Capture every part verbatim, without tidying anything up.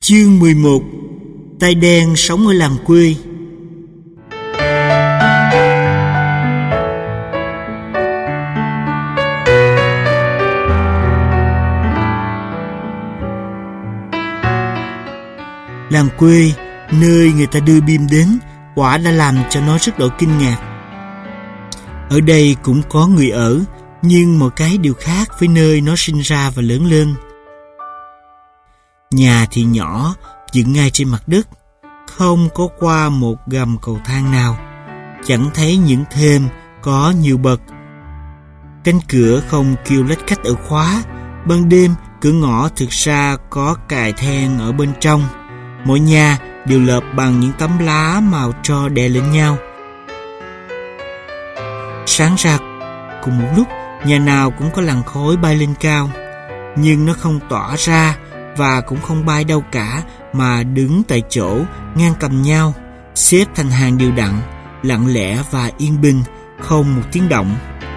Chương mười một. Tai đen sống ở làng quê. Làng quê, nơi người ta đưa Bim đến, quả đã làm cho nó rất đổi kinh ngạc. Ở đây cũng có người ở, nhưng một cái điều khác với nơi nó sinh ra và lớn lên. Nhà thì nhỏ, dựng ngay trên mặt đất, không có qua một gầm cầu thang nào, chẳng thấy những thềm có nhiều bậc. Cánh cửa không kêu lách cách ở khóa, ban đêm cửa ngõ thực ra có cài then ở bên trong. Mỗi nhà đều lợp bằng những tấm lá màu tro đè lên nhau. Sáng ra cùng một lúc, nhà nào cũng có làn khói bay lên cao, nhưng nó không tỏa ra và cũng không bay đâu cả, mà đứng tại chỗ ngang tầm nhau, xếp thành hàng đều đặn, lặng lẽ và yên bình, không một tiếng động.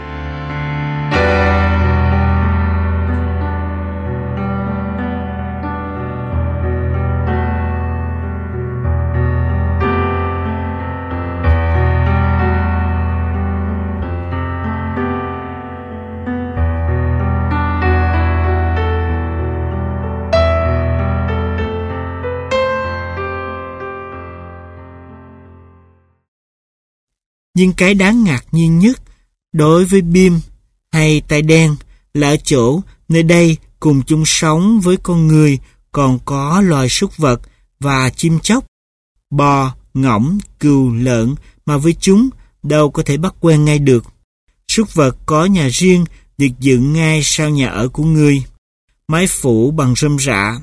Nhưng cái đáng ngạc nhiên nhất đối với Bim hay Tai đen là ở chỗ nơi đây cùng chung sống với con người còn có loài súc vật và chim chóc, bò, ngỗng, cừu, lợn mà với chúng đâu có thể bắt quen ngay được. Súc vật có nhà riêng được dựng ngay sau nhà ở của người, mái phủ bằng rơm rạ,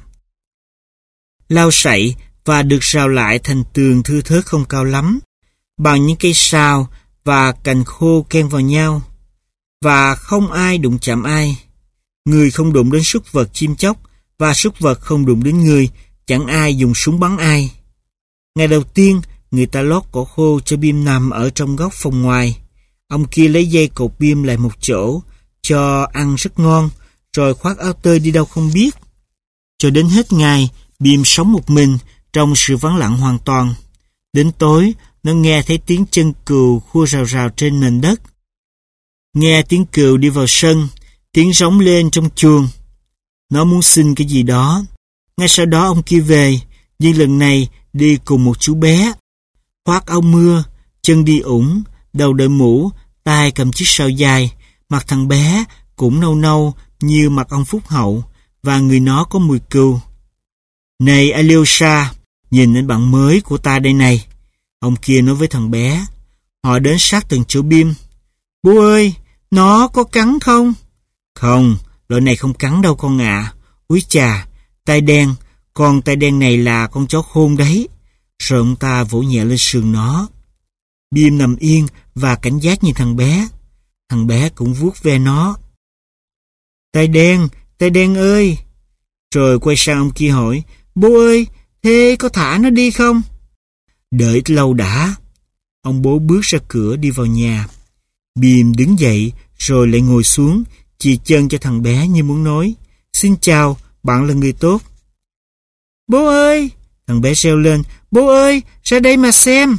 lau sậy và được rào lại thành tường thưa thớt không cao lắm, bằng những cây sào và cành khô ken vào nhau, và không ai đụng chạm ai. Người không đụng đến súc vật chim chóc, và súc vật không đụng đến người, chẳng ai dùng súng bắn ai. Ngày đầu tiên, người ta lót cỏ khô cho Bim nằm ở trong góc phòng ngoài. Ông kia lấy dây cột Bim lại một chỗ, cho ăn rất ngon, rồi khoác áo tơi đi đâu không biết. Cho đến hết ngày, Bim sống một mình, trong sự vắng lặng hoàn toàn. Đến tối, nó nghe thấy tiếng chân cừu khua rào rào trên nền đất. Nghe tiếng cừu đi vào sân, tiếng rống lên trong chuồng. Nó muốn xin cái gì đó. Ngay sau đó ông kia về, nhưng lần này đi cùng một chú bé. Khoác áo mưa, chân đi ủng, đầu đội mũ, tay cầm chiếc sào dài. Mặt thằng bé cũng nâu nâu như mặt ông Phúc Hậu, và người nó có mùi cừu. Này Alyosha, nhìn đến bạn mới của ta đây này. Ông kia nói với thằng bé. Họ đến sát từng chỗ Bim. Bố ơi, nó có cắn không? Không, loại này không cắn đâu con ạ. À. Úi chà, Tai đen, con Tai đen này là con chó khôn đấy. Rồi ông ta vỗ nhẹ lên sườn nó. Bim nằm yên và cảnh giác nhìn thằng bé. Thằng bé cũng vuốt ve nó. Tai đen, Tai đen ơi. Rồi quay sang ông kia hỏi. Bố ơi, thế có thả nó đi không? Đợi lâu đã. Ông bố bước ra cửa đi vào nhà. Bim đứng dậy rồi lại ngồi xuống, chì chân cho thằng bé như muốn nói. Xin chào, bạn là người tốt. Bố ơi! Thằng bé reo lên. Bố ơi, ra đây mà xem.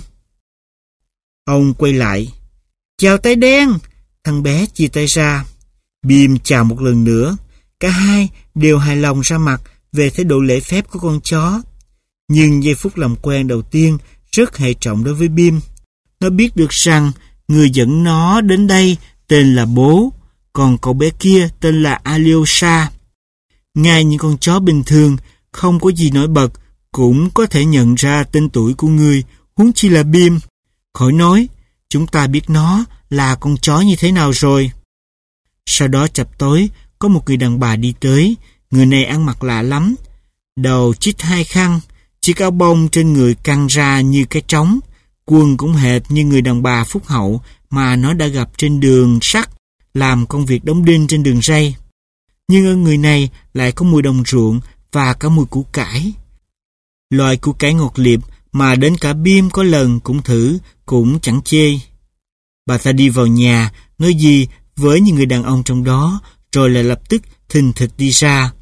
Ông quay lại. Chào Tai đen! Thằng bé chia tay ra. Bim chào một lần nữa. Cả hai đều hài lòng ra mặt về thái độ lễ phép của con chó. Nhưng giây phút làm quen đầu tiên rất hệ trọng đối với Bim. Nó biết được rằng người dẫn nó đến đây tên là bố, còn cậu bé kia tên là Alyosha. Ngay những con chó bình thường, không có gì nổi bật, cũng có thể nhận ra tên tuổi của người, huống chi là Bim. Khỏi nói, chúng ta biết nó là con chó như thế nào rồi. Sau đó chập tối, có một người đàn bà đi tới. Người này ăn mặc lạ lắm. Đầu chít hai khăn, chiếc áo bông trên người căng ra như cái trống, quần cũng hệt như người đàn bà Phúc Hậu mà nó đã gặp trên đường sắt, làm công việc đóng đinh trên đường ray. Nhưng ở người này lại có mùi đồng ruộng và cả mùi củ cải. Loại củ cải ngọt liệp mà đến cả Bim có lần cũng thử, cũng chẳng chê. Bà ta đi vào nhà, nói gì với những người đàn ông trong đó, rồi lại lập tức thình thịch đi ra.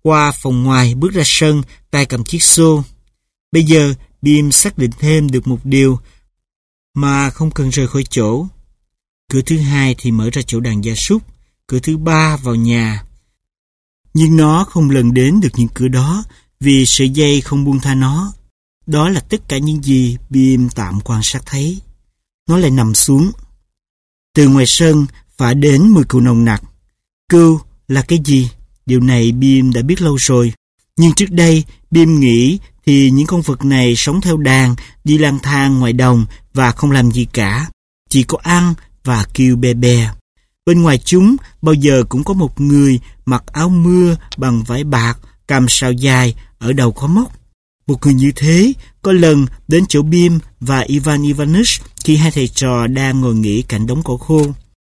qua phòng ngoài bước ra sân, tay cầm chiếc xô. Bây giờ, Bim xác định thêm được một điều mà không cần rời khỏi chỗ. Cửa thứ hai thì mở ra chỗ đàn gia súc, cửa thứ ba vào nhà. Nhưng nó không lần đến được những cửa đó vì sợi dây không buông tha nó. Đó là tất cả những gì Bim tạm quan sát thấy. Nó lại nằm xuống. Từ ngoài sân phả đến mùi cừu nồng nặc. Cừu là cái gì? Điều này Bim đã biết lâu rồi. Nhưng trước đây Bim nghĩ thì những con vật này sống theo đàn, đi lang thang ngoài đồng và không làm gì cả. Chỉ có ăn và kêu be be. Bên ngoài chúng bao giờ cũng có một người mặc áo mưa bằng vải bạc, cầm sào dài, ở đầu có móc. Một người như thế có lần đến chỗ Bim và Ivan Ivanich khi hai thầy trò đang ngồi nghỉ cạnh đống cỏ khô.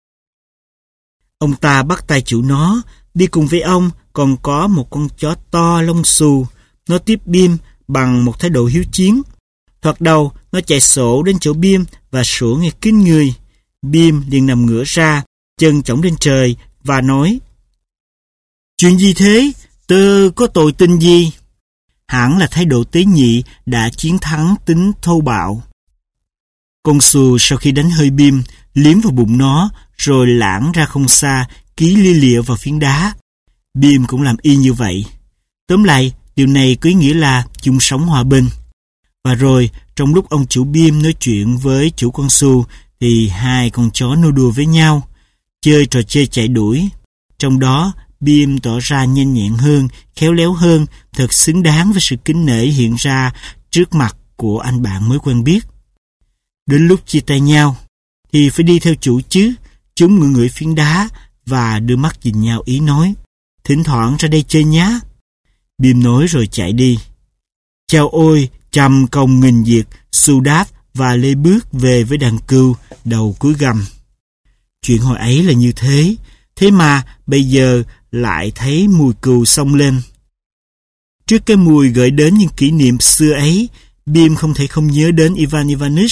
Ông ta bắt tay chủ nó, đi cùng với ông còn có một con chó to lông xù. Nó tiếp Bim bằng một thái độ hiếu chiến. Thoạt đầu nó chạy sổ đến chỗ Bim và sủa nghe kín người. Bim liền nằm ngửa ra, chân chổng lên trời và nói: "Chuyện gì thế? Tớ có tội tình gì?" Hẳn là thái độ tế nhị đã chiến thắng tính thô bạo. Con xù sau khi đánh hơi Bim, liếm vào bụng nó, rồi lãng ra không xa, ký lia lịa vào phiến đá. Bim cũng làm y như vậy. Tóm lại, điều này có ý nghĩa là chung sống hòa bình. Và rồi, trong lúc ông chủ Bim nói chuyện với chủ con xù, thì hai con chó nô đùa với nhau, chơi trò chơi chạy đuổi. Trong đó, Bim tỏ ra nhanh nhẹn hơn, khéo léo hơn, thật xứng đáng với sự kính nể hiện ra trước mặt của anh bạn mới quen biết. Đến lúc chia tay nhau, thì phải đi theo chủ chứ. Chúng ngửi ngửi phiến đá và đưa mắt nhìn nhau ý nói: "Thỉnh thoảng ra đây chơi nhá." Bim nói rồi chạy đi. Chao ôi, trăm công nghìn việc, xù đáp và lê bước về với đàn cừu, đầu cúi gằm. Chuyện hồi ấy là như thế, thế mà bây giờ lại thấy mùi cừu xông lên. Trước cái mùi gợi đến những kỷ niệm xưa ấy, Bim không thể không nhớ đến Ivan Ivanich.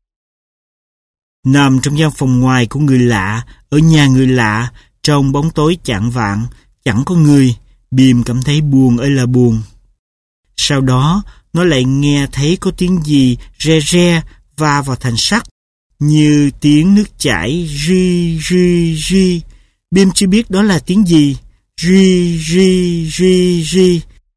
Nằm trong gian phòng ngoài của người lạ, ở nhà người lạ, trong bóng tối chạng vạng, chẳng có người, Bim cảm thấy buồn ơi là buồn. Sau đó, nó lại nghe thấy có tiếng gì re re va vào thành sắt, như tiếng nước chảy ri ri ri. Bim chưa biết đó là tiếng gì. Ri ri ri ri.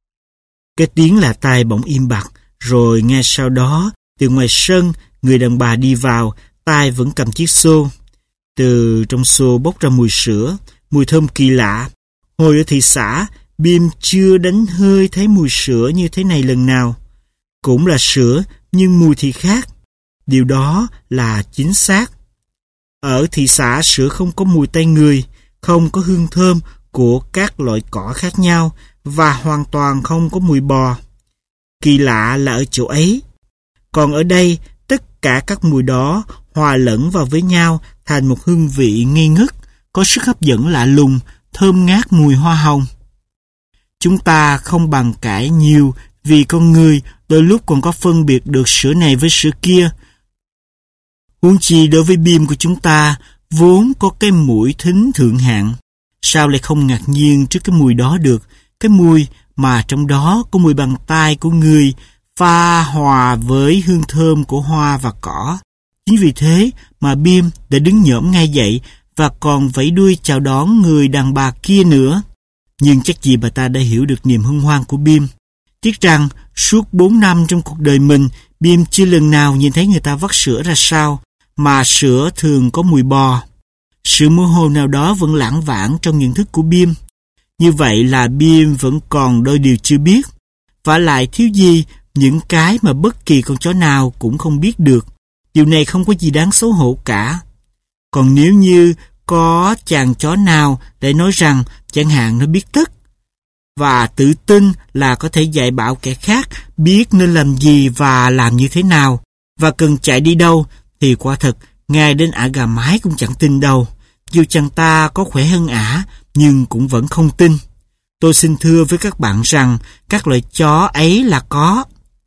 Cái tiếng là tai bỗng im bặt, rồi ngay sau đó, từ ngoài sân, người đàn bà đi vào, tay vẫn cầm chiếc xô. Từ trong xô bốc ra mùi sữa, mùi thơm kỳ lạ. Hồi ở thị xã, Bim chưa đánh hơi thấy mùi sữa như thế này lần nào. Cũng là sữa, nhưng mùi thì khác. Điều đó là chính xác. Ở thị xã, sữa không có mùi tay người, không có hương thơm của các loại cỏ khác nhau và hoàn toàn không có mùi bò. Kỳ lạ là ở chỗ ấy. Còn ở đây, tất cả các mùi đó hòa lẫn vào với nhau thành một hương vị ngây ngất, có sức hấp dẫn lạ lùng, thơm ngát mùi hoa hồng. Chúng ta không bàn cãi nhiều vì con người đôi lúc còn có phân biệt được sữa này với sữa kia. Huống chi đối với Bim của chúng ta vốn có cái mũi thính thượng hạng, sao lại không ngạc nhiên trước cái mùi đó được, cái mùi mà trong đó có mùi bàn tay của người pha hòa với hương thơm của hoa và cỏ. Chính vì thế mà Bim đã đứng nhổm ngay dậy và còn vẫy đuôi chào đón người đàn bà kia nữa. Nhưng chắc gì bà ta đã hiểu được niềm hân hoan của Bim. Tiếc rằng suốt bốn năm trong cuộc đời mình, Bim chưa lần nào nhìn thấy người ta vắt sữa ra sao, mà sữa thường có mùi bò. Sự mơ hồ nào đó vẫn lãng vãng trong nhận thức của Bim. Như vậy là Bim vẫn còn đôi điều chưa biết, và lại thiếu gì những cái mà bất kỳ con chó nào cũng không biết được. Điều này không có gì đáng xấu hổ cả. Còn nếu như có chàng chó nào để nói rằng chẳng hạn nó biết tất và tự tin là có thể dạy bảo kẻ khác biết nên làm gì và làm như thế nào và cần chạy đi đâu, thì quả thật ngay đến ả gà mái cũng chẳng tin đâu. Dù chàng ta có khỏe hơn ả nhưng cũng vẫn không tin. Tôi xin thưa với các bạn rằng các loại chó ấy là có.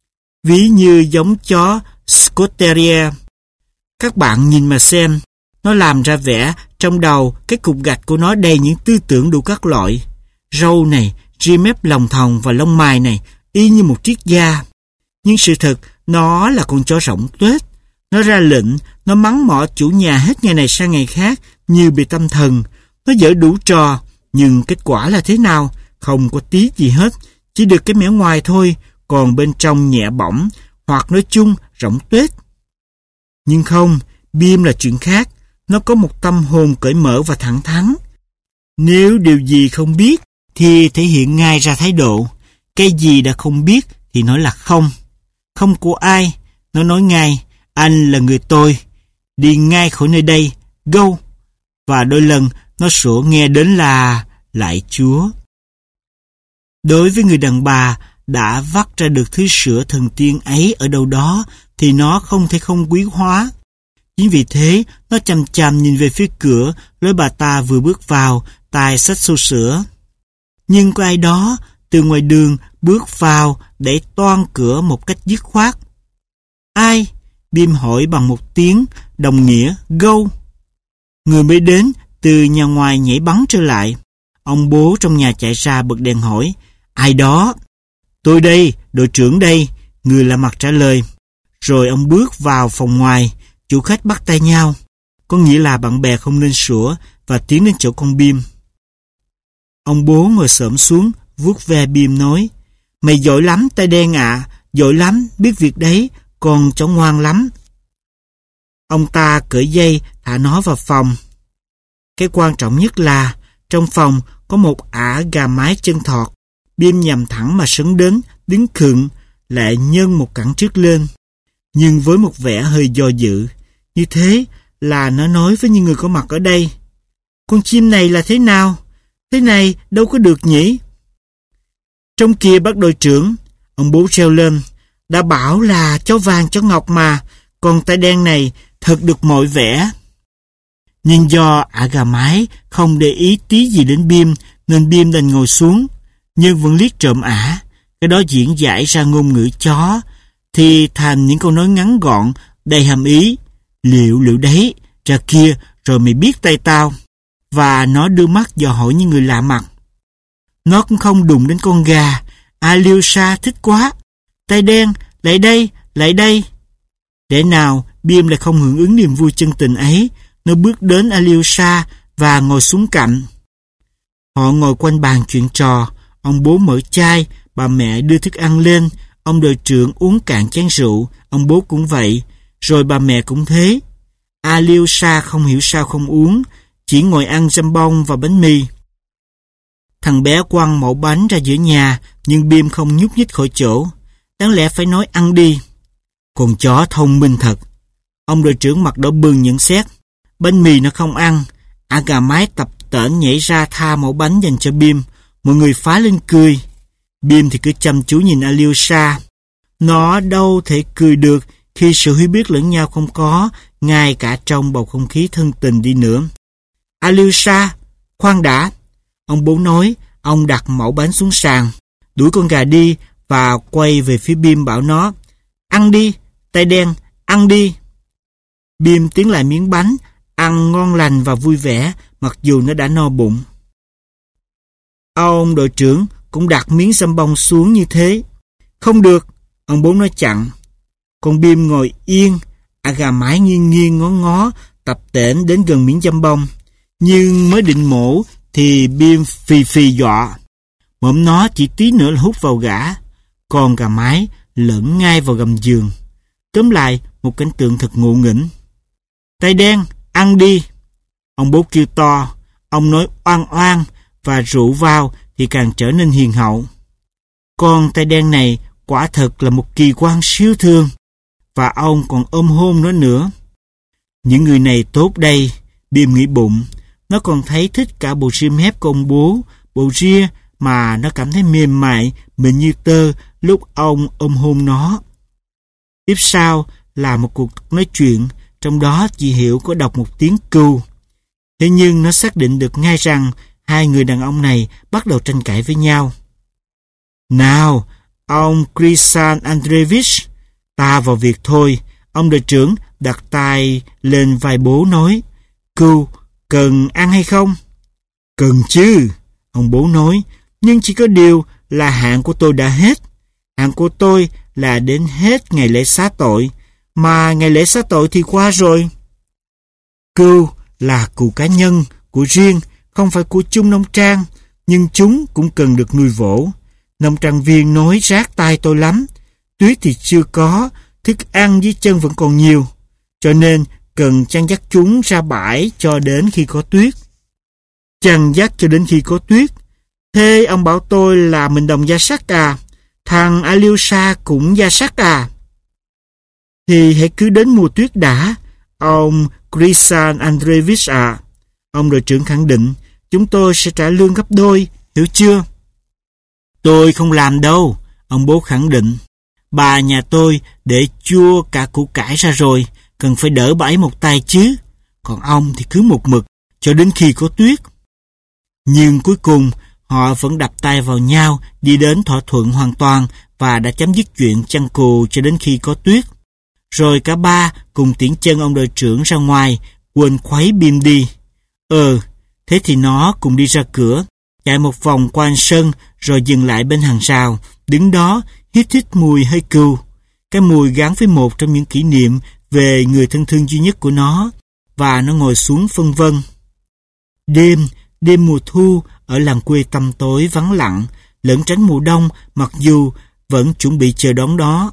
Ví như giống chó Scotch Terrier. Các bạn nhìn mà xem, nó làm ra vẻ trong đầu cái cục gạch của nó đầy những tư tưởng đủ các loại. Râu này, ria mép lòng thòng và lông mày này y như một triết gia. Nhưng sự thật, nó là con chó rỗng tuếch. Nó ra lệnh, nó mắng mỏ chủ nhà hết ngày này sang ngày khác như bị tâm thần. Nó giở đủ trò, nhưng kết quả là thế nào? Không có tí gì hết, chỉ được cái mẻ ngoài thôi, còn bên trong nhẹ bỏng, hoặc nói chung rỗng tuếch. Nhưng không, Bim là chuyện khác. Nó có một tâm hồn cởi mở và thẳng thắn. Nếu điều gì không biết thì thể hiện ngay ra thái độ. Cái gì đã không biết thì nói là không. Không của ai, nó nói ngay, anh là người tôi, đi ngay khỏi nơi đây, go. Và đôi lần nó sủa nghe đến là lại Chúa. Đối với người đàn bà đã vắt ra được thứ sữa thần tiên ấy ở đâu đó thì nó không thể không quý hóa. Chính vì thế, nó chằm chằm nhìn về phía cửa, lối bà ta vừa bước vào, tay xách xô sữa. Nhưng có ai đó từ ngoài đường bước vào để toan cửa một cách dứt khoát. Ai? Bim hỏi bằng một tiếng đồng nghĩa go. Người mới đến từ nhà ngoài nhảy bắn trở lại. Ông bố trong nhà chạy ra bật đèn hỏi, ai đó? Tôi đây, đội trưởng đây, người lạ mặt trả lời. Rồi ông bước vào phòng ngoài, chủ khách bắt tay nhau, có nghĩa là bạn bè không nên sủa, và tiến đến chỗ con Bim. Ông bố ngồi xổm xuống, vuốt ve Bim nói, mày giỏi lắm tay đen ạ, à, giỏi lắm, biết việc đấy, con cháu ngoan lắm. Ông ta cởi dây, thả nó vào phòng. Cái quan trọng nhất là, trong phòng có một ả gà mái chân thọt. Bim nhằm thẳng mà sấn đến, đứng khựng, lại nhân một cẳng trước lên. Nhưng với một vẻ hơi do dự, như thế là nó nói với những người có mặt ở đây. Con chim này là thế nào? Thế này đâu có được nhỉ? Trong kia bác đội trưởng, ông bố treo lên, đã bảo là chó vàng chó ngọc mà, còn tay đen này thật được mọi vẻ. Nhưng do ả gà mái không để ý tí gì đến Bim, nên Bim đành ngồi xuống, nhưng vẫn liếc trộm ả. Cái đó diễn giải ra ngôn ngữ chó, thì thành những câu nói ngắn gọn, đầy hàm ý. Liệu liệu đấy, ra kia, rồi mày biết tay tao. Và nó đưa mắt dò hỏi những người lạ mặt. Nó cũng không đụng đến con gà. Alyosha thích quá. Tay đen, lại đây, lại đây. Để nào, Bim lại không hưởng ứng niềm vui chân tình ấy. Nó bước đến Alyosha và ngồi xuống cạnh. Họ ngồi quanh bàn chuyện trò. Ông bố mở chai, bà mẹ đưa thức ăn lên. Ông đội trưởng uống cạn chén rượu, ông bố cũng vậy, rồi bà mẹ cũng thế. Alyosha không hiểu sao không uống, chỉ ngồi ăn jambon và bánh mì. Thằng bé quăng mẩu bánh ra giữa nhà, nhưng Bim không nhúc nhích khỏi chỗ. Đáng lẽ phải nói ăn đi. Con chó thông minh thật. Ông đội trưởng mặt đỏ bừng nhận xét. Bánh mì nó không ăn. Ả gà mái tập tễnh nhảy ra tha mẩu bánh dành cho Bim. Mọi người phá lên cười. Bim thì cứ chăm chú nhìn Alyosha. Nó đâu thể cười được khi sự hiểu biết lẫn nhau không có, ngay cả trong bầu không khí thân tình đi nữa. Alyosha, khoan đã. Ông bố nói, ông đặt mẩu bánh xuống sàn, đuổi con gà đi và quay về phía Bim bảo nó, ăn đi, tay đen, ăn đi. Bim tiến lại miếng bánh, ăn ngon lành và vui vẻ, mặc dù nó đã no bụng. Ông đội trưởng cũng đặt miếng jambon xuống như thế. Không được, ông bố nói chặn. Con Bim ngồi yên, ả gà mái nghiêng nghiêng ngó ngó, tập tễnh đến gần miếng jambon. Nhưng mới định mổ thì Bim phì phì dọa. Mõm nó chỉ tí nữa là hút vào gã. Còn gà mái lẫn ngay vào gầm giường. Tóm lại, một cảnh tượng thật ngộ nghĩnh. Tay đen, ăn đi. Ông bố kêu to. Ông nói oan oan, và rượu vào thì càng trở nên hiền hậu. Con tay đen này quả thật là một kỳ quan siêu thường, và ông còn ôm hôn nó nữa. Những người này tốt đây, Bim nghĩ bụng. Nó còn thấy thích cả bộ ria mép của ông bố, bộ ria mà nó cảm thấy mềm mại, mịn như tơ lúc ông ôm hôn nó. Tiếp sau là một cuộc nói chuyện, trong đó chị Hiểu có đọc một tiếng cưu. Thế nhưng nó xác định được ngay rằng hai người đàn ông này bắt đầu tranh cãi với nhau. Nào, ông Krisan Andreevich, ta vào việc thôi. Ông đội trưởng đặt tay lên vai bố nói, cưu, cần ăn hay không? Cần chứ, ông bố nói, Nhưng chỉ có điều là hạn của tôi đã hết. Hạn của tôi là đến hết ngày lễ xá tội, mà ngày lễ xá tội thì qua rồi. Cừu là cừu cá nhân, của riêng, không phải của chung nông trang, nhưng chúng cũng cần được nuôi vỗ. Nông trang viên nói rát tai tôi lắm. Tuyết thì chưa có, thức ăn dưới chân vẫn còn nhiều, cho nên cần chăn dắt chúng ra bãi cho đến khi có tuyết. Chăn dắt cho đến khi có tuyết. Thế ông bảo tôi là mình đồng gia sắc à? Thằng Alyosha cũng gia sắc à? Thì hãy cứ đến mùa tuyết đã, ông Grisan Andreevich à. Ông đội trưởng khẳng định, chúng tôi sẽ trả lương gấp đôi, hiểu chưa? Tôi không làm đâu, ông bố khẳng định. Bà nhà tôi để chua cả củ cải ra rồi, cần phải đỡ bà ấy một tay chứ. Còn ông thì cứ một mực, cho đến khi có tuyết. Nhưng cuối cùng, họ vẫn đập tay vào nhau, đi đến thỏa thuận hoàn toàn và đã chấm dứt chuyện chăn cừu cho đến khi có tuyết. Rồi cả ba cùng tiễn chân ông đội trưởng ra ngoài, quên khuấy Bim đi. Ờ, thế thì nó cùng đi ra cửa, chạy một vòng quanh sân rồi dừng lại bên hàng rào, đứng đó hít hít mùi hơi cừu. Cái mùi gắn với một trong những kỷ niệm về người thân thương duy nhất của nó, và nó ngồi xuống phân vân. Đêm, đêm mùa thu ở làng quê tăm tối vắng lặng, lẩn tránh mùa đông mặc dù vẫn chuẩn bị chờ đón đó.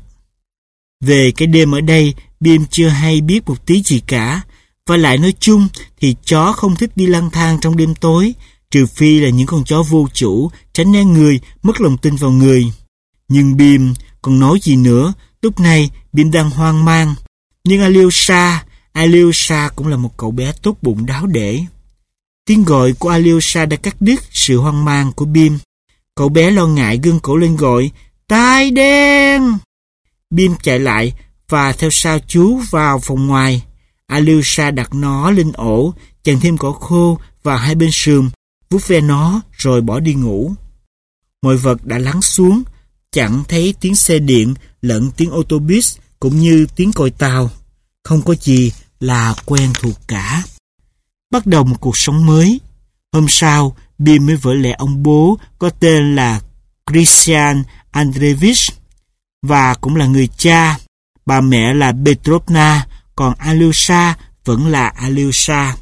Về cái đêm ở đây, Bim chưa hay biết một tí gì cả, và lại nói chung thì chó không thích đi lang thang trong đêm tối, trừ phi là những con chó vô chủ, tránh né người, mất lòng tin vào người. Nhưng Bim còn nói gì nữa, lúc này Bim đang hoang mang. Nhưng Alyosha, Alyosha cũng là một cậu bé tốt bụng đáo để. Tiếng gọi của Alyosha đã cắt đứt sự hoang mang của Bim. Cậu bé lo ngại gương cổ lên gọi, tai đen! Bim chạy lại và theo sau chú vào phòng ngoài. Alyosha đặt nó lên ổ, chèn thêm cỏ khô vào hai bên sườn, vuốt ve nó rồi bỏ đi ngủ. Mọi vật đã lắng xuống, chẳng thấy tiếng xe điện lẫn tiếng ô tô bus cũng như tiếng còi tàu. Không có gì là quen thuộc cả. Bắt đầu một cuộc sống mới. Hôm sau, Bim mới vỡ lẽ ông bố có tên là Grisan Andreevich và cũng là người cha. Bà mẹ là Petrovna, còn Alyosha vẫn là Alyosha.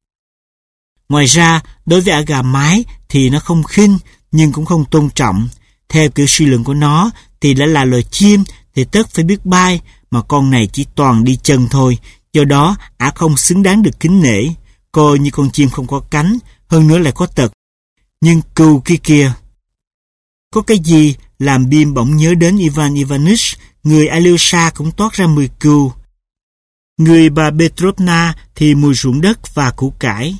Ngoài ra, đối với ả gà mái thì nó không khinh nhưng cũng không tôn trọng. Theo kiểu suy luận của nó thì đã là loài chim thì tất phải biết bay, mà con này chỉ toàn đi chân thôi, do đó ả không xứng đáng được kính nể, coi như con chim không có cánh, hơn nữa lại có tật. Nhưng cừu kia kìa. Có cái gì làm Bim bỗng nhớ đến Ivan Ivanich, người Alyosha cũng toát ra mùi cừu. Người bà Petrovna thì mùi ruộng đất và củ cải.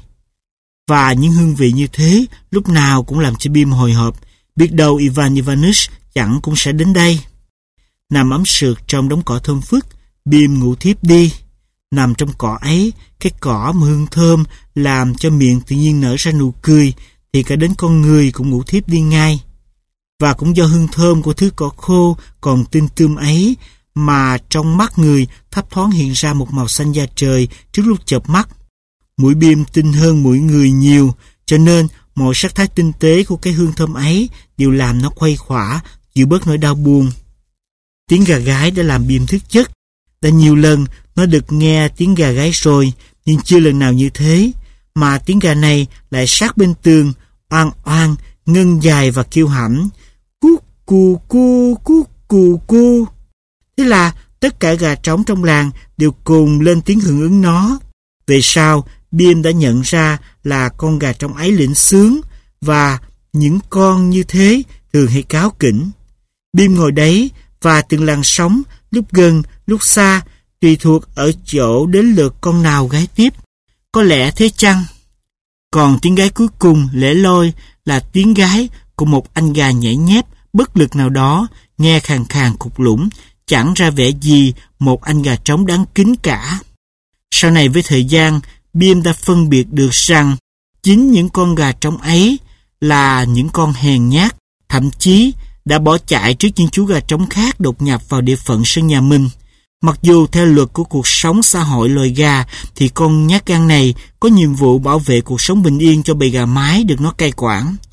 Và những hương vị như thế lúc nào cũng làm cho Bim hồi hộp, biết đâu Ivan Ivanich chẳng cũng sẽ đến đây. Nằm ấm sượt trong đống cỏ thơm phức, Bim ngủ thiếp đi. Nằm trong cỏ ấy, cái cỏ mà hương thơm làm cho miệng tự nhiên nở ra nụ cười, thì cả đến con người cũng ngủ thiếp đi ngay. Và cũng do hương thơm của thứ cỏ khô còn tinh tươm ấy, mà trong mắt người thấp thoáng hiện ra một màu xanh da trời trước lúc chợp mắt. Mũi Bim tinh hơn mũi người nhiều, cho nên mọi sắc thái tinh tế của cái hương thơm ấy đều làm nó khuây khỏa, chịu bớt nỗi đau buồn. Tiếng gà gáy đã làm Bim thức giấc. Đã nhiều lần nó được nghe tiếng gà gáy rồi, nhưng chưa lần nào như thế, mà tiếng gà này lại sát bên tường, oang oang, ngân dài và kêu hãnh, cú cù cu cú cù cu. Thế là tất cả gà trống trong làng đều cùng lên tiếng hưởng ứng nó. Về sau, Bim đã nhận ra là con gà trống ấy lĩnh sướng, và những con như thế thường hay cáu kỉnh. Bim ngồi đấy và từng làn sóng, lúc gần, lúc xa, tùy thuộc ở chỗ đến lượt con nào gáy tiếp. Có lẽ thế chăng? Còn tiếng gáy cuối cùng lẻ loi là tiếng gáy của một anh gà nhảy nhép, bất lực nào đó, nghe khàn khàn cục lũng, chẳng ra vẻ gì một anh gà trống đáng kính cả. Sau này với thời gian, Bim đã phân biệt được rằng chính những con gà trống ấy là những con hèn nhát, thậm chí đã bỏ chạy trước những chú gà trống khác đột nhập vào địa phận sân nhà mình. Mặc dù theo luật của cuộc sống xã hội loài gà thì con nhát gan này có nhiệm vụ bảo vệ cuộc sống bình yên cho bầy gà mái được nó cai quản.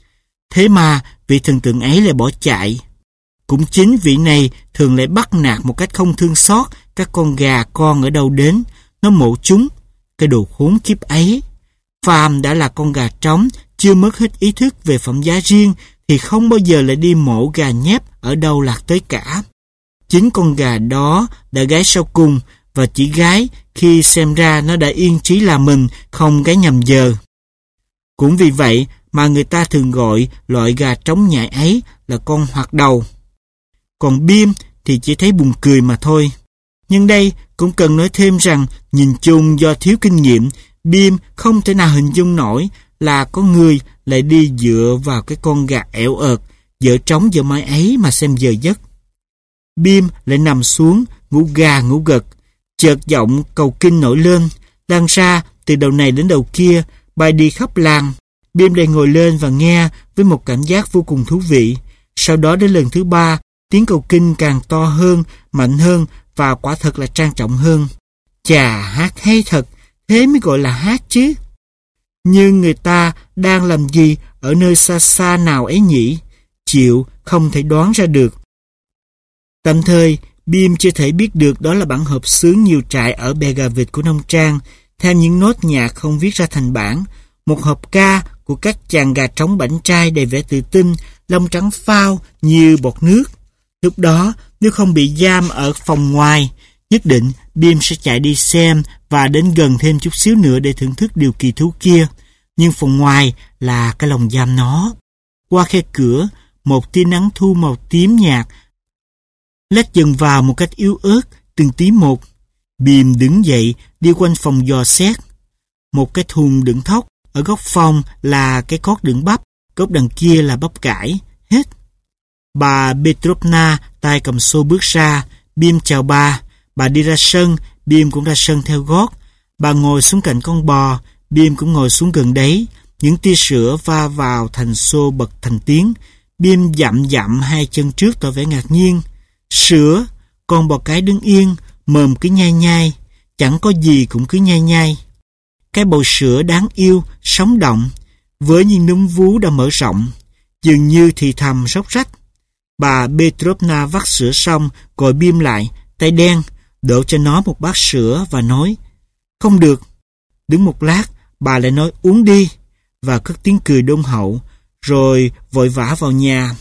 Thế mà vị thần tượng ấy lại bỏ chạy. Cũng chính vị này thường lại bắt nạt một cách không thương xót các con gà con ở đâu đến. Nó mổ chúng. Cái đồ khốn kiếp ấy. Phàm đã là con gà trống, chưa mất hết ý thức về phẩm giá riêng, thì không bao giờ lại đi mổ gà nhép ở đâu lạc tới cả. Chính con gà đó đã gáy sau cùng, và chỉ gáy khi xem ra nó đã yên trí là mình, không gáy nhầm giờ. Cũng vì vậy mà người ta thường gọi loại gà trống nhại ấy là con hoạt đầu. Còn Bim thì chỉ thấy buồn cười mà thôi. Nhưng đây cũng cần nói thêm rằng, nhìn chung do thiếu kinh nghiệm, Bim không thể nào hình dung nổi là có người lại đi dựa vào cái con gà ẻo ợt, dở trống dở mai ấy mà xem giờ giấc. Bim lại nằm xuống, ngủ gà ngủ gật. Chợt giọng cầu kinh nổi lên, lan ra từ đầu này đến đầu kia, bay đi khắp làng. Bim lại ngồi lên và nghe với một cảm giác vô cùng thú vị. Sau đó đến lần thứ ba, tiếng cầu kinh càng to hơn, mạnh hơn và quả thật là trang trọng hơn. Chà, hát hay thật, thế mới gọi là hát chứ. Nhưng người ta đang làm gì ở nơi xa xa nào ấy nhỉ? Chịu không thể đoán ra được. Tạm thời, Bim chưa thể biết được đó là bản hợp xướng nhiều trại ở bè gà vịt của nông trang, theo những nốt nhạc không viết ra thành bản, một hợp ca của các chàng gà trống bảnh trai đầy vẻ tự tin, lông trắng phao như bọt nước. Lúc đó, nếu không bị giam ở phòng ngoài, nhất định Bim sẽ chạy đi xem và đến gần thêm chút xíu nữa để thưởng thức điều kỳ thú kia. Nhưng phòng ngoài là cái lồng giam nó. Qua khe cửa, một tia nắng thu màu tím nhạt lách dần vào một cách yếu ớt, từng tí một. Bim đứng dậy, đi quanh phòng dò xét. Một cái thùng đựng thóc, ở góc phòng là cái cót đựng bắp, góc đằng kia là bắp cải, hết. Bà Petrovna tay cầm xô bước ra, Bim chào bà. Bà đi ra sân, Bim cũng ra sân theo gót. Bà ngồi xuống cạnh con bò, Bim cũng ngồi xuống gần đấy. Những tia sữa va vào thành xô bật thành tiếng. Bim dặm dặm hai chân trước tỏ vẻ ngạc nhiên. Sữa, con bò cái đứng yên, mồm cứ nhai nhai, chẳng có gì cũng cứ nhai nhai. Cái bầu sữa đáng yêu, sống động, với những núm vú đã mở rộng, dường như thì thầm róc rách. Bà Petrovna vắt sữa xong, gọi Bim lại, tay đen, đổ cho nó một bát sữa và nói, không được. Đứng một lát, bà lại nói uống đi, và cất tiếng cười đôn hậu, rồi vội vã vào nhà.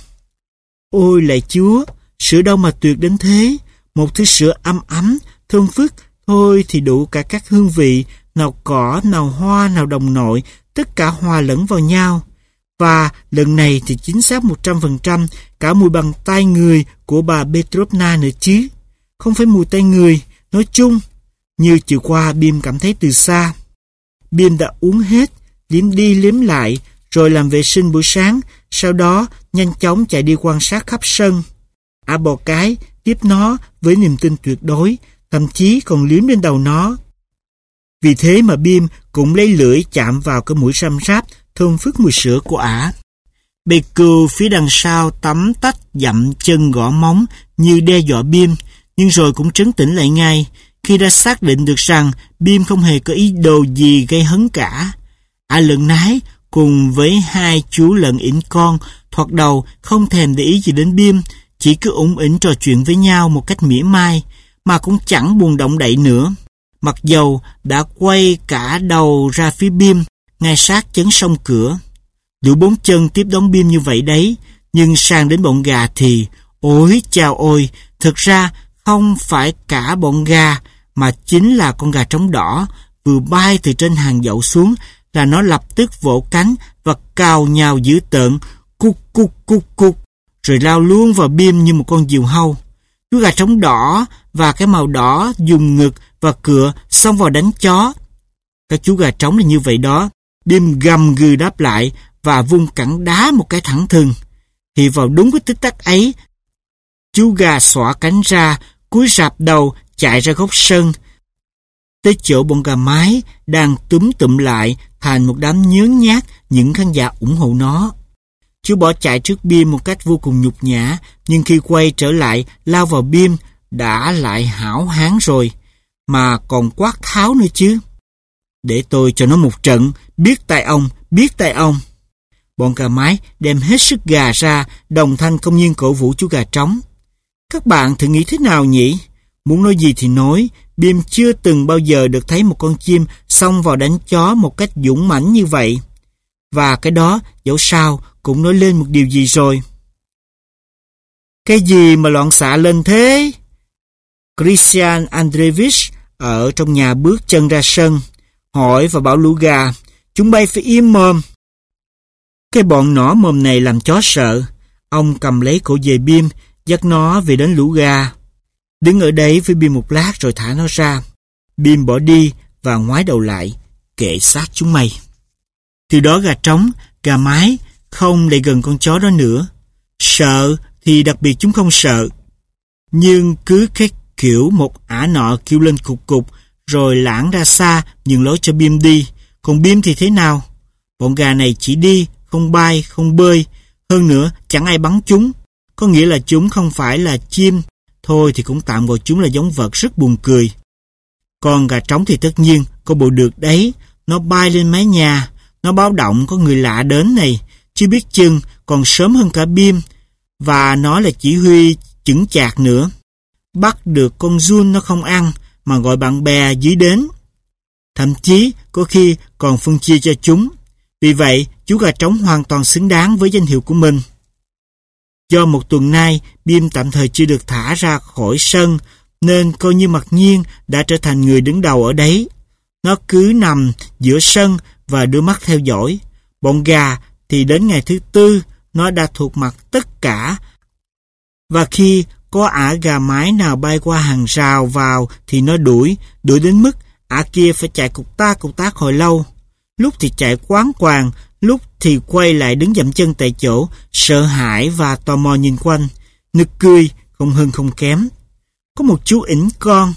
Ôi lạy Chúa, sữa đâu mà tuyệt đến thế, một thứ sữa ấm ấm, thơm phức, thôi thì đủ cả các hương vị, nào cỏ, nào hoa, nào đồng nội, tất cả hòa lẫn vào nhau. Và lần này thì chính xác một trăm phần trăm cả mùi bằng tay người của bà Petrovna nữa chứ. Không phải mùi tay người, nói chung. Như chiều qua Bim cảm thấy từ xa. Bim đã uống hết, liếm đi liếm lại, rồi làm vệ sinh buổi sáng, sau đó nhanh chóng chạy đi quan sát khắp sân. Ả bò cái tiếp nó với niềm tin tuyệt đối, thậm chí còn liếm lên đầu nó. Vì thế mà Bim cũng lấy lưỡi chạm vào cái mũi răm ráp, thơm phức mùi sữa của ả. Bầy cừu phía đằng sau tắm tách dậm chân gõ móng như đe dọa Bim, nhưng rồi cũng trấn tĩnh lại ngay khi đã xác định được rằng Bim không hề có ý đồ gì gây hấn cả. Ả lợn nái cùng với hai chú lợn ỉn con thoạt đầu không thèm để ý gì đến Bim, chỉ cứ ủng ỉnh trò chuyện với nhau một cách mỉa mai, mà cũng chẳng buồn động đậy nữa. Mặc dầu đã quay cả đầu ra phía Bim, ngay sát chấn sông cửa. Đủ bốn chân tiếp đón Bim như vậy đấy, nhưng sang đến bọn gà thì, ôi chao ôi, thực ra không phải cả bọn gà, mà chính là con gà trống đỏ, vừa bay từ trên hàng dậu xuống là nó lập tức vỗ cánh và cào nhào dữ tợn, cục cục cục cục, rồi lao luôn vào Bim như một con diều hâu. Chú gà trống đỏ và cái màu đỏ dùng ngực và cựa xông vào đánh chó. Các chú gà trống là như vậy đó. Bim gầm gừ đáp lại và vung cẳng đá một cái thẳng thừng. Thì vào đúng cái tích tắc ấy, chú gà xõa cánh ra, cúi rạp đầu chạy ra góc sân, tới chỗ bọn gà mái đang túm tụm lại thành một đám nhớn nhác những khán giả ủng hộ nó. Chú bỏ chạy trước Bim một cách vô cùng nhục nhã, nhưng khi quay trở lại lao vào Bim đã lại hão hán rồi, mà còn quát tháo nữa chứ. Để tôi cho nó một trận, biết tay ông, biết tay ông. bọn gà mái đem hết sức gà ra, đồng thanh công nhiên cổ vũ chú gà trống. Các bạn thử nghĩ thế nào nhỉ? Muốn nói gì thì nói, Bim chưa từng bao giờ được thấy một con chim xông vào đánh chó một cách dũng mãnh như vậy. Và cái đó, dẫu sao, cũng nói lên một điều gì rồi. Cái gì mà loạn xạ lên thế? Christian Andreevich ở trong nhà bước chân ra sân, hỏi và bảo lũ gà, chúng bay phải im mồm. Cái bọn nỏ mồm này làm chó sợ. Ông cầm lấy cổ dê Bim, dắt nó về đến lũ gà. Đứng ở đấy với Bim một lát rồi thả nó ra. Bim bỏ đi và ngoái đầu lại, kệ xác chúng mày. Từ đó gà trống, gà mái không lại gần con chó đó nữa. Sợ thì đặc biệt chúng không sợ. Nhưng cứ cái kiểu một ả nọ kêu lên cục cục rồi lãng ra xa nhường lối cho Bim đi. Còn Bim thì thế nào? Bọn gà này chỉ đi, không bay, không bơi. Hơn nữa chẳng ai bắn chúng. Có nghĩa là chúng không phải là chim. Thôi thì cũng tạm gọi chúng là giống vật rất buồn cười. Còn gà trống thì tất nhiên có bộ được đấy. Nó bay lên mái nhà. Nó báo động có người lạ đến này. Chứ biết chừng còn sớm hơn cả Bim. Và nó là chỉ huy chững chạc nữa. Bắt được con giun nó không ăn mà gọi bạn bè dưới đến. Thậm chí có khi còn phân chia cho chúng. Vì vậy chú gà trống hoàn toàn xứng đáng với danh hiệu của mình. Do một tuần nay Bim tạm thời chưa được thả ra khỏi sân nên coi như mặc nhiên đã trở thành người đứng đầu ở đấy. Nó cứ nằm giữa sân và đưa mắt theo dõi. Bọn gà thì đến ngày thứ tư nó đã thuộc mặt tất cả. Và khi có ả gà mái nào bay qua hàng rào vào thì nó đuổi, đuổi đến mức ả kia phải chạy cục tác cục tác hồi lâu. Lúc thì chạy quáng quàng, lúc thì quay lại đứng dậm chân tại chỗ, sợ hãi và tò mò nhìn quanh. Nực cười, không hơn không kém. Có một chú ỉnh con.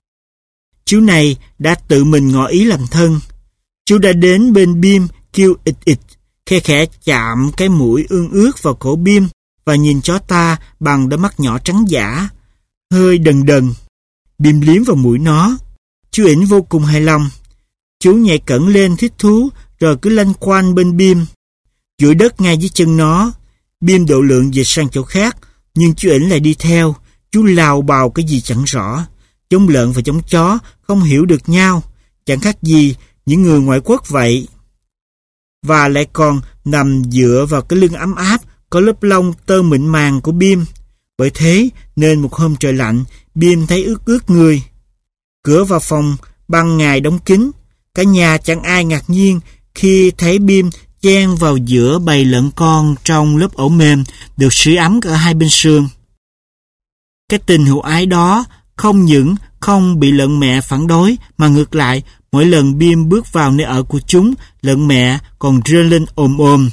Chú này đã tự mình ngỏ ý làm thân. Chú đã đến bên Bim kêu ịt ịt, khe khẽ chạm cái mũi ương ướt vào cổ Bim và nhìn chó ta bằng đôi mắt nhỏ trắng dã, hơi đần đần. Bim liếm vào mũi nó. Chú ỉnh vô cùng hài lòng. Chú nhảy cẩn lên thích thú rồi cứ lanh quanh bên Bim, duỗi đất ngay dưới chân nó. Bim độ lượng dịch sang chỗ khác, nhưng chú ỉnh lại đi theo. Chú lào bào cái gì chẳng rõ. Giống lợn và giống chó không hiểu được nhau, chẳng khác gì những người ngoại quốc vậy. Và lại còn nằm dựa vào cái lưng ấm áp có lớp lông tơ mịn màng của Bim. Bởi thế nên một hôm trời lạnh, Bim thấy ướt ướt người. Cửa vào phòng ban ngày đóng kín. Cả nhà chẳng ai ngạc nhiên khi thấy Bim chen vào giữa bầy lợn con trong lớp ổ mềm được sưởi ấm ở hai bên sườn. Cái tình hữu ái đó không những không bị lợn mẹ phản đối mà ngược lại, mỗi lần Bim bước vào nơi ở của chúng, lợn mẹ còn rên lên ồm ồm.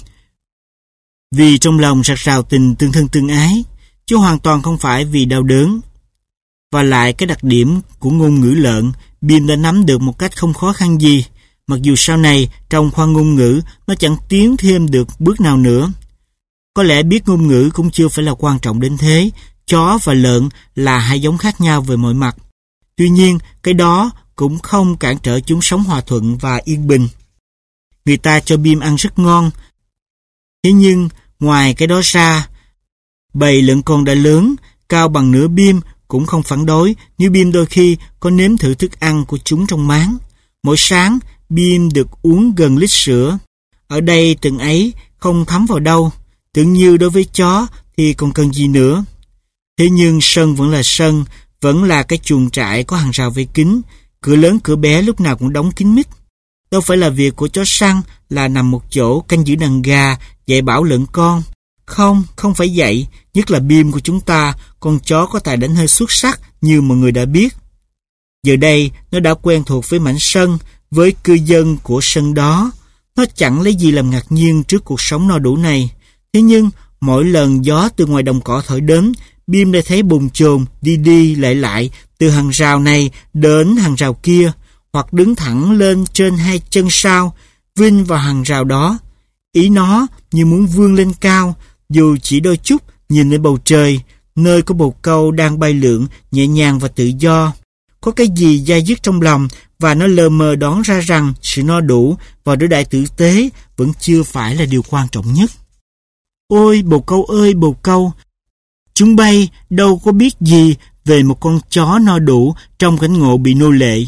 Vì trong lòng rạc rào tình tương thân tương ái, chứ hoàn toàn không phải vì đau đớn. Và lại cái đặc điểm của ngôn ngữ lợn, Bim đã nắm được một cách không khó khăn gì, mặc dù sau này trong khoa ngôn ngữ nó chẳng tiến thêm được bước nào nữa. Có lẽ biết ngôn ngữ cũng chưa phải là quan trọng đến thế. Chó và lợn là hai giống khác nhau về mọi mặt. Tuy nhiên, cái đó cũng không cản trở chúng sống hòa thuận và yên bình. Người ta cho Bim ăn rất ngon. Thế nhưng, ngoài cái đó ra, bầy lợn con đã lớn, cao bằng nửa Bim cũng không phản đối nếu Bim đôi khi có nếm thử thức ăn của chúng trong máng. Mỗi sáng, Bim được uống gần lít sữa. Ở đây từng ấy không thấm vào đâu. Tưởng như đối với chó thì còn cần gì nữa. Thế nhưng sân vẫn là sân, vẫn là cái chuồng trại có hàng rào vây kín, cửa lớn cửa bé lúc nào cũng đóng kín mít. Đâu phải là việc của chó săn là nằm một chỗ canh giữ đàn gà, dạy bảo lợn con. Không, không phải vậy, nhất là Bim của chúng ta, con chó có tài đánh hơi xuất sắc như mọi người đã biết. Giờ đây, nó đã quen thuộc với mảnh sân, với cư dân của sân đó. Nó chẳng lấy gì làm ngạc nhiên trước cuộc sống no đủ này. Thế nhưng, mỗi lần gió từ ngoài đồng cỏ thổi đến, Bim đã thấy bồn chồn đi đi lại lại từ hàng rào này đến hàng rào kia, hoặc đứng thẳng lên trên hai chân sau, vinh vào hàng rào đó. Ý nó như muốn vươn lên cao, dù chỉ đôi chút nhìn lên bầu trời, nơi có bồ câu đang bay lượn nhẹ nhàng và tự do. có cái gì dai dứt trong lòng và nó lờ mờ đoán ra rằng sự no đủ và đối đãi tử tế vẫn chưa phải là điều quan trọng nhất. Ôi bồ câu ơi bồ câu, chúng bay đâu có biết gì về một con chó no đủ trong cảnh ngộ bị nô lệ.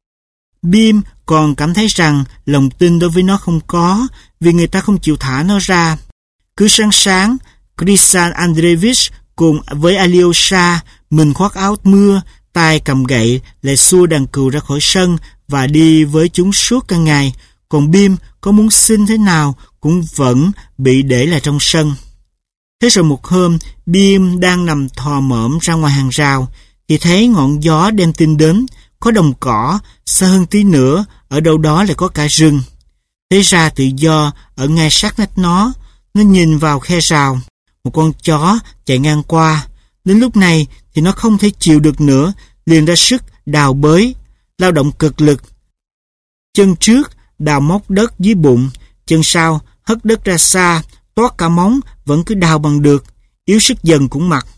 Bim còn cảm thấy rằng lòng tin đối với nó không có vì người ta không chịu thả nó ra. Cứ sáng sáng, Christian Andreevich cùng với Alyosha, mình khoác áo mưa, tay cầm gậy, lại xua đàn cừu ra khỏi sân và đi với chúng suốt cả ngày. Còn Bim có muốn xin thế nào cũng vẫn bị để lại trong sân. Thế rồi một hôm, Bim đang nằm thò mõm ra ngoài hàng rào, thì thấy ngọn gió đem tin đến, có đồng cỏ, xa hơn tí nữa, ở đâu đó lại có cả rừng. Thế ra tự do ở ngay sát nách nó, nó nhìn vào khe rào, một con chó chạy ngang qua. Đến lúc này thì nó không thể chịu được nữa, liền ra sức đào bới, lao động cực lực. Chân trước đào móc đất dưới bụng, chân sau hất đất ra xa, toát cả móng vẫn cứ đào bằng được, yếu sức dần cũng mặc.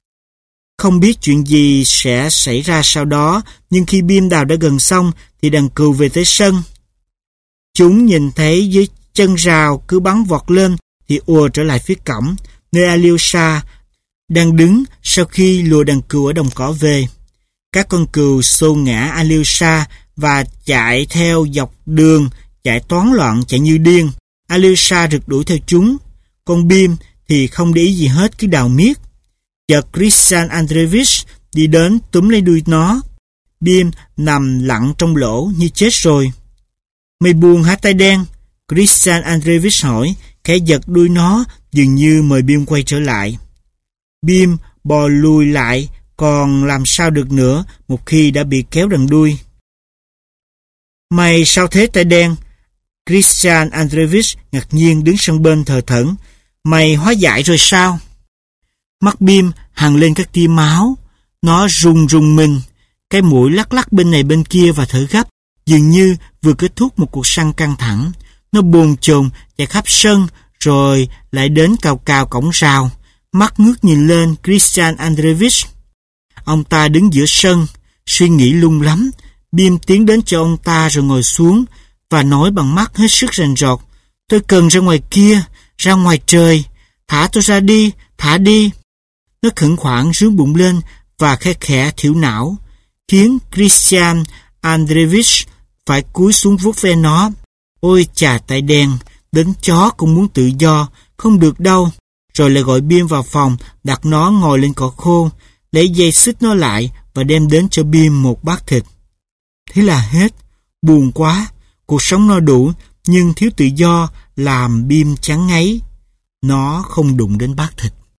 Không biết chuyện gì sẽ xảy ra sau đó, nhưng khi Bim đào đã gần xong thì đàn cừu về tới sân. Chúng nhìn thấy dưới chân rào cứ bắn vọt lên thì ùa trở lại phía cổng, nơi Alyosha đang đứng sau khi lùa đàn cừu ở đồng cỏ về. Các con cừu xô ngã Alyosha và chạy theo dọc đường, chạy toán loạn, chạy như điên. Alyosha rượt đuổi theo chúng. Con Bim thì không để ý gì hết, cứ đào miết. Chợt Christian Andreevich đi đến túm lấy đuôi nó. Bim nằm lặng trong lỗ như chết rồi. Mày buồn hả tay đen? Christian Andreevich hỏi, khẽ giật đuôi nó, dường như mời Bim quay trở lại. Bim bò lùi lại, còn làm sao được nữa một khi đã bị kéo đằng đuôi. Mày sao thế tay đen? Christian Andreevich ngạc nhiên đứng sân bên thờ thẫn. Mày hóa dại rồi sao? Mắt Bim hằn lên các tia máu. Nó rùng rùng mình, cái mũi lắc lắc bên này bên kia và thở gấp, dường như vừa kết thúc một cuộc săn căng thẳng. Nó bồn chồn chạy khắp sân, rồi lại đến cào cào cổng rào. Mắt ngước nhìn lên Christian Andreevich. Ông ta đứng giữa sân, suy nghĩ lung lắm. Bim tiến đến cho ông ta rồi ngồi xuống và nói bằng mắt hết sức rành rọt. Tôi cần ra ngoài kia, ra ngoài trời. Thả tôi ra đi, thả đi. Nó khẩn khoản rướn bụng lên và khe khẽ thiểu não, khiến Christian Andreevich phải cúi xuống vuốt ve nó. Ôi chà tay đen, đến chó cũng muốn tự do, không được đâu. Rồi lại gọi Bim vào phòng, đặt nó ngồi lên cỏ khô, lấy dây xích nó lại và đem đến cho Bim một bát thịt. Thế là hết. Buồn quá. Cuộc sống no đủ, nhưng thiếu tự do làm Bim chán ngấy. Nó không đụng đến bát thịt.